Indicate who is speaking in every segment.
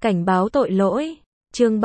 Speaker 1: Cảnh báo tội lỗi. Chương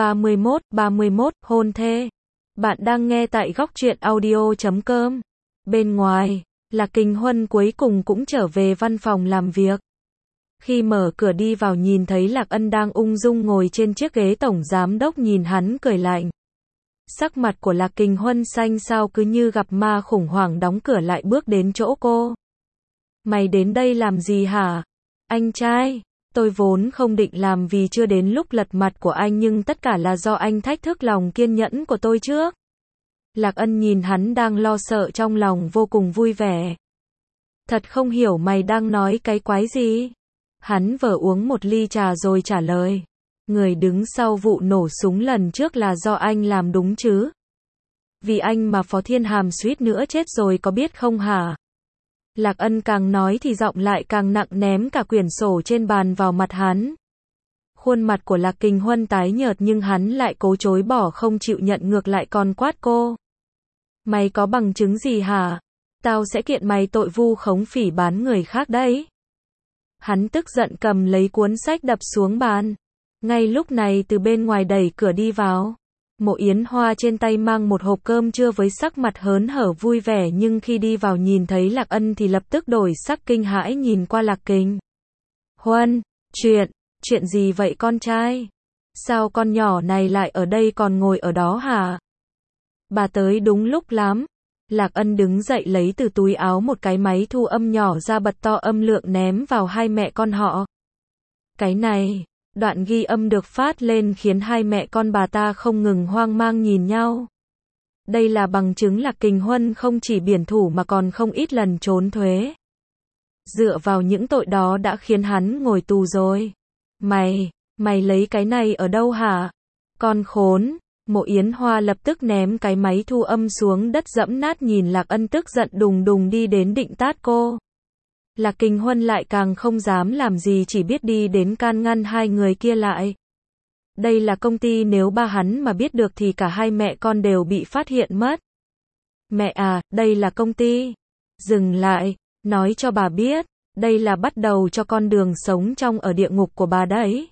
Speaker 1: 31, hôn thê. Bạn đang nghe tại góc truyện audio.com. Bên ngoài, Lạc Kình Huân cuối cùng cũng trở về văn phòng làm việc. Khi mở cửa đi vào nhìn thấy Lạc Ân đang ung dung ngồi trên chiếc ghế tổng giám đốc nhìn hắn cười lạnh. Sắc mặt của Lạc Kình Huân xanh xao cứ như gặp ma khủng hoảng đóng cửa lại bước đến chỗ cô. Mày đến đây làm gì hả? Anh trai, tôi vốn không định làm vì chưa đến lúc lật mặt của anh nhưng tất cả là do anh thách thức lòng kiên nhẫn của tôi trước. Lạc Ân nhìn hắn đang lo sợ trong lòng vô cùng vui vẻ. Thật không hiểu mày đang nói cái quái gì? Hắn vờ uống một ly trà rồi trả lời. Người đứng sau vụ nổ súng lần trước là do anh làm đúng chứ? Vì anh mà Phó Thiên Hàm suýt nữa chết rồi có biết không hả? Lạc Ân càng nói thì giọng lại càng nặng ném cả quyển sổ trên bàn vào mặt hắn. Khuôn mặt của Lạc Kình Huân tái nhợt nhưng hắn lại cố chối bỏ không chịu nhận ngược lại còn quát cô. Mày có bằng chứng gì hả? Tao sẽ kiện mày tội vu khống phỉ báng người khác đấy. Hắn tức giận cầm lấy cuốn sách đập xuống bàn. Ngay lúc này từ bên ngoài đẩy cửa đi vào. Mộ Yến Hoa trên tay mang một hộp cơm trưa với sắc mặt hớn hở vui vẻ nhưng khi đi vào nhìn thấy Lạc Ân thì lập tức đổi sắc kinh hãi nhìn qua Lạc Kình Huân. Chuyện gì vậy con trai? Sao con nhỏ này lại ở đây còn ngồi ở đó hả? Bà tới đúng lúc lắm. Lạc Ân đứng dậy lấy từ túi áo một cái máy thu âm nhỏ ra bật to âm lượng ném vào hai mẹ con họ. Cái này, đoạn ghi âm được phát lên khiến hai mẹ con bà ta không ngừng hoang mang nhìn nhau. Đây là bằng chứng Lạc Kình Huân không chỉ biển thủ mà còn không ít lần trốn thuế. Dựa vào những tội đó đã khiến hắn ngồi tù rồi. Mày lấy cái này ở đâu hả? Con khốn! Mộ Yến Hoa lập tức ném cái máy thu âm xuống đất dẫm nát nhìn Lạc Ân tức giận đùng đùng đi đến định tát cô. Lạc Kình Huân lại càng không dám làm gì chỉ biết đi đến can ngăn hai người kia lại. Đây là công ty nếu ba hắn mà biết được thì cả hai mẹ con đều bị phát hiện mất. Mẹ à, đây là công ty. Dừng lại, nói cho bà biết, đây là bắt đầu cho con đường sống trong ở địa ngục của bà đấy.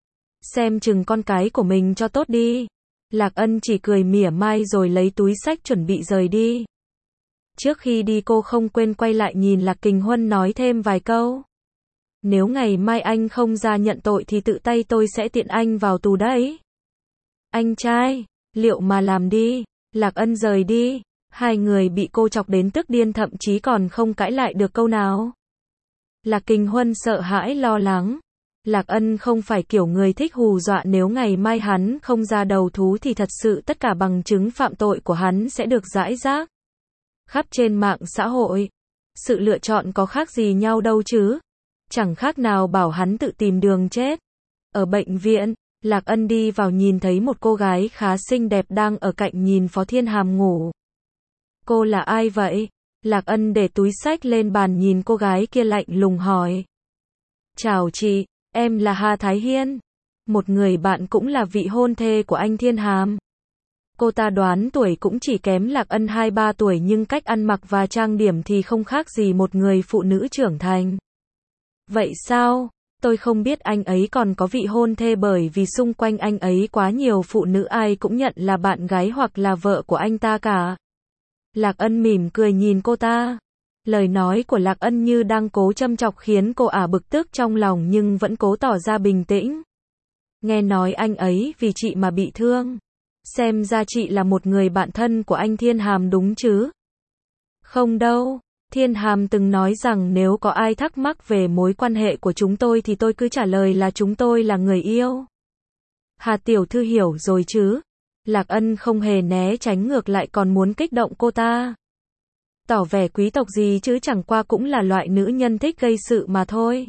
Speaker 1: Xem chừng con cái của mình cho tốt đi. Lạc Ân chỉ cười mỉa mai rồi lấy túi xách chuẩn bị rời đi. Trước khi đi cô không quên quay lại nhìn Lạc Kình Huân nói thêm vài câu. Nếu ngày mai anh không ra nhận tội thì tự tay tôi sẽ tiện anh vào tù đấy. Anh trai, liệu mà làm đi. Lạc Ân rời đi. Hai người bị cô chọc đến tức điên thậm chí còn không cãi lại được câu nào. Lạc Kình Huân sợ hãi lo lắng. Lạc Ân không phải kiểu người thích hù dọa nếu ngày mai hắn không ra đầu thú thì thật sự tất cả bằng chứng phạm tội của hắn sẽ được rải rác khắp trên mạng xã hội. Sự lựa chọn có khác gì nhau đâu chứ. Chẳng khác nào bảo hắn tự tìm đường chết. Ở bệnh viện, Lạc Ân đi vào nhìn thấy một cô gái khá xinh đẹp đang ở cạnh nhìn Phó Thiên Hàm ngủ. Cô là ai vậy? Lạc Ân để túi xách lên bàn nhìn cô gái kia lạnh lùng hỏi. Chào chị, em là Hà Thái Hiên. Một người bạn cũng là vị hôn thê của anh Thiên Hàm. Cô ta đoán tuổi cũng chỉ kém Lạc Ân 2-3 tuổi nhưng cách ăn mặc và trang điểm thì không khác gì một người phụ nữ trưởng thành. Vậy sao? Tôi không biết anh ấy còn có vị hôn thê bởi vì xung quanh anh ấy quá nhiều phụ nữ ai cũng nhận là bạn gái hoặc là vợ của anh ta cả. Lạc Ân mỉm cười nhìn cô ta. Lời nói của Lạc Ân như đang cố châm chọc khiến cô bực tức trong lòng nhưng vẫn cố tỏ ra bình tĩnh. Nghe nói anh ấy vì chị mà bị thương. Xem ra chị là một người bạn thân của anh Thiên Hàm đúng chứ? Không đâu. Thiên Hàm từng nói rằng nếu có ai thắc mắc về mối quan hệ của chúng tôi thì tôi cứ trả lời là chúng tôi là người yêu. Hà tiểu thư hiểu rồi chứ? Lạc Ân không hề né tránh ngược lại còn muốn kích động cô ta. Tỏ vẻ quý tộc gì chứ chẳng qua cũng là loại nữ nhân thích gây sự mà thôi.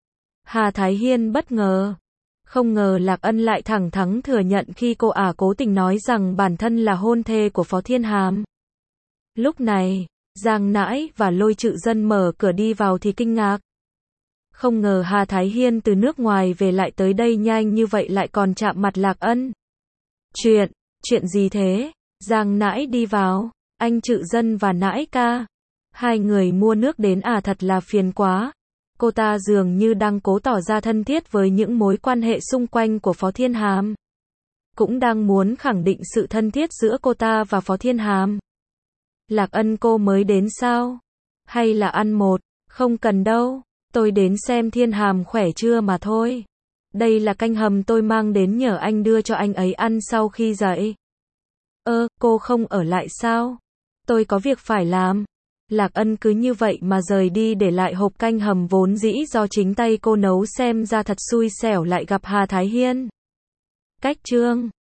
Speaker 1: Hà Thái Hiên bất ngờ. Không ngờ Lạc Ân lại thẳng thắn thừa nhận khi cô cố tình nói rằng bản thân là hôn thê của Phó Thiên Hàm. Lúc này, Giang Nãi và Lôi Trự Dân mở cửa đi vào thì kinh ngạc. Không ngờ Hà Thái Hiên từ nước ngoài về lại tới đây nhanh như vậy lại còn chạm mặt Lạc Ân. Chuyện gì thế? Giang Nãi đi vào. Anh Trự Dân và Nãi ca. Hai người mua nước đến thật là phiền quá. Cô ta dường như đang cố tỏ ra thân thiết với những mối quan hệ xung quanh của Phó Thiên Hàm. Cũng đang muốn khẳng định sự thân thiết giữa cô ta và Phó Thiên Hàm. Lạc Ân, cô mới đến sao? Hay là ăn một? Không cần đâu. Tôi đến xem Thiên Hàm khỏe chưa mà thôi. Đây là canh hầm tôi mang đến nhờ anh đưa cho anh ấy ăn sau khi dậy. Cô không ở lại sao? Tôi có việc phải làm. Lạc Ân cứ như vậy mà rời đi để lại hộp canh hầm vốn dĩ do chính tay cô nấu, xem ra thật xui xẻo lại gặp Hà Thái Hiên. Cách chương